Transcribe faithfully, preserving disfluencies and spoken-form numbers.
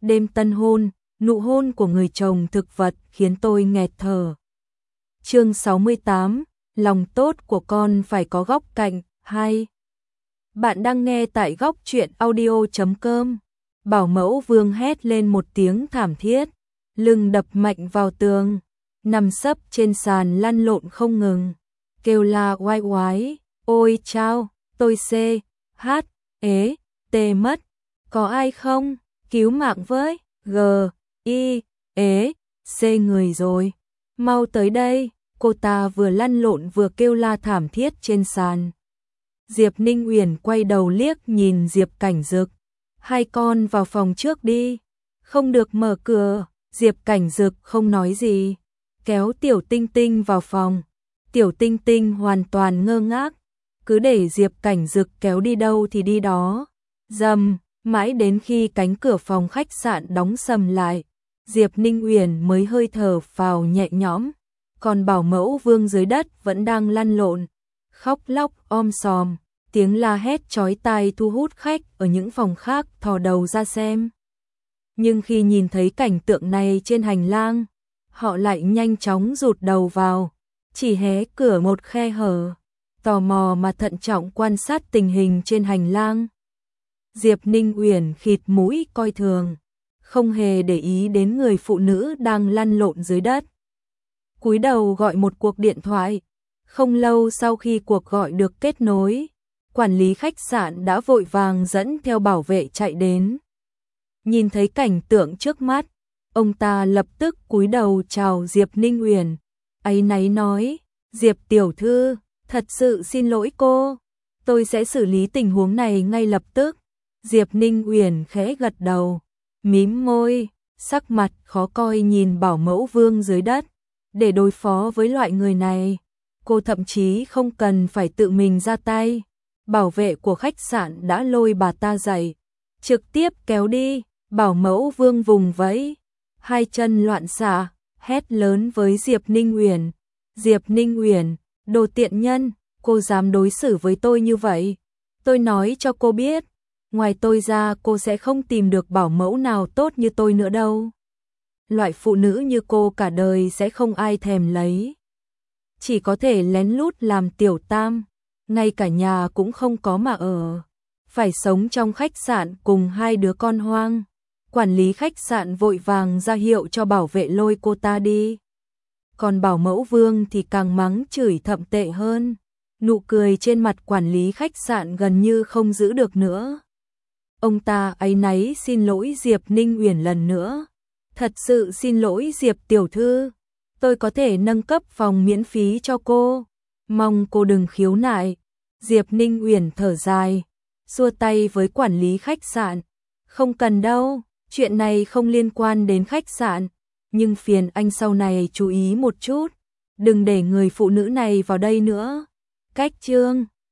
đêm tân hôn, nụ hôn của người chồng thực vật khiến tôi nghẹt thở. Chương sáu mươi tám, lòng tốt của con phải có góc cạnh. Hai. Bạn đang nghe tại góc truyện audio chấm com. Bảo mẫu Vương hét lên một tiếng thảm thiết, lưng đập mạnh vào tường, nằm sấp trên sàn lăn lộn không ngừng, kêu la oai oái, ôi chao, tôi C, H, ế, T mất, có ai không, cứu mạng với, G, I, ế, C người rồi, mau tới đây, cô ta vừa lăn lộn vừa kêu la thảm thiết trên sàn. Diệp Ninh Uyển quay đầu liếc nhìn Diệp Cảnh Dực, hai con vào phòng trước đi, không được mở cửa. Diệp Cảnh Dực không nói gì, kéo Tiểu Tinh Tinh vào phòng. Tiểu Tinh Tinh hoàn toàn ngơ ngác, cứ để Diệp Cảnh Dực kéo đi đâu thì đi đó. Dầm, mãi đến khi cánh cửa phòng khách sạn đóng sầm lại, Diệp Ninh Uyển mới hơi thở phào nhẹ nhõm, còn bảo mẫu Vương dưới đất vẫn đang lăn lộn, khóc lóc om sòm, tiếng la hét chói tai thu hút khách ở những phòng khác thò đầu ra xem. Nhưng khi nhìn thấy cảnh tượng này trên hành lang, họ lại nhanh chóng rụt đầu vào, chỉ hé cửa một khe hở, tò mò mà thận trọng quan sát tình hình trên hành lang. Diệp Ninh Uyển khịt mũi coi thường, không hề để ý đến người phụ nữ đang lăn lộn dưới đất. Cúi đầu gọi một cuộc điện thoại, không lâu sau khi cuộc gọi được kết nối, quản lý khách sạn đã vội vàng dẫn theo bảo vệ chạy đến. Nhìn thấy cảnh tượng trước mắt, ông ta lập tức cúi đầu chào Diệp Ninh Uyển, áy náy nói, Diệp tiểu thư, thật sự xin lỗi cô, tôi sẽ xử lý tình huống này ngay lập tức. Diệp Ninh Uyển khẽ gật đầu, mím môi, sắc mặt khó coi nhìn bảo mẫu Vương dưới đất. Để đối phó với loại người này, cô thậm chí không cần phải tự mình ra tay. Bảo vệ của khách sạn đã lôi bà ta dậy, trực tiếp kéo đi. Bảo mẫu Vương vùng vẫy, hai chân loạn xạ, hét lớn với Diệp Ninh Uyển. Diệp Ninh Uyển, đồ tiện nhân, cô dám đối xử với tôi như vậy. Tôi nói cho cô biết, ngoài tôi ra cô sẽ không tìm được bảo mẫu nào tốt như tôi nữa đâu. Loại phụ nữ như cô cả đời sẽ không ai thèm lấy. Chỉ có thể lén lút làm tiểu tam, ngay cả nhà cũng không có mà ở. Phải sống trong khách sạn cùng hai đứa con hoang. Quản lý khách sạn vội vàng ra hiệu cho bảo vệ lôi cô ta đi. Còn bảo mẫu Vương thì càng mắng chửi thậm tệ hơn. Nụ cười trên mặt quản lý khách sạn gần như không giữ được nữa. Ông ta áy náy xin lỗi Diệp Ninh Uyển lần nữa. Thật sự xin lỗi Diệp tiểu thư, tôi có thể nâng cấp phòng miễn phí cho cô. Mong cô đừng khiếu nại. Diệp Ninh Uyển thở dài, xua tay với quản lý khách sạn. Không cần đâu. Chuyện này không liên quan đến khách sạn, nhưng phiền anh sau này chú ý một chút, đừng để người phụ nữ này vào đây nữa. Cách chương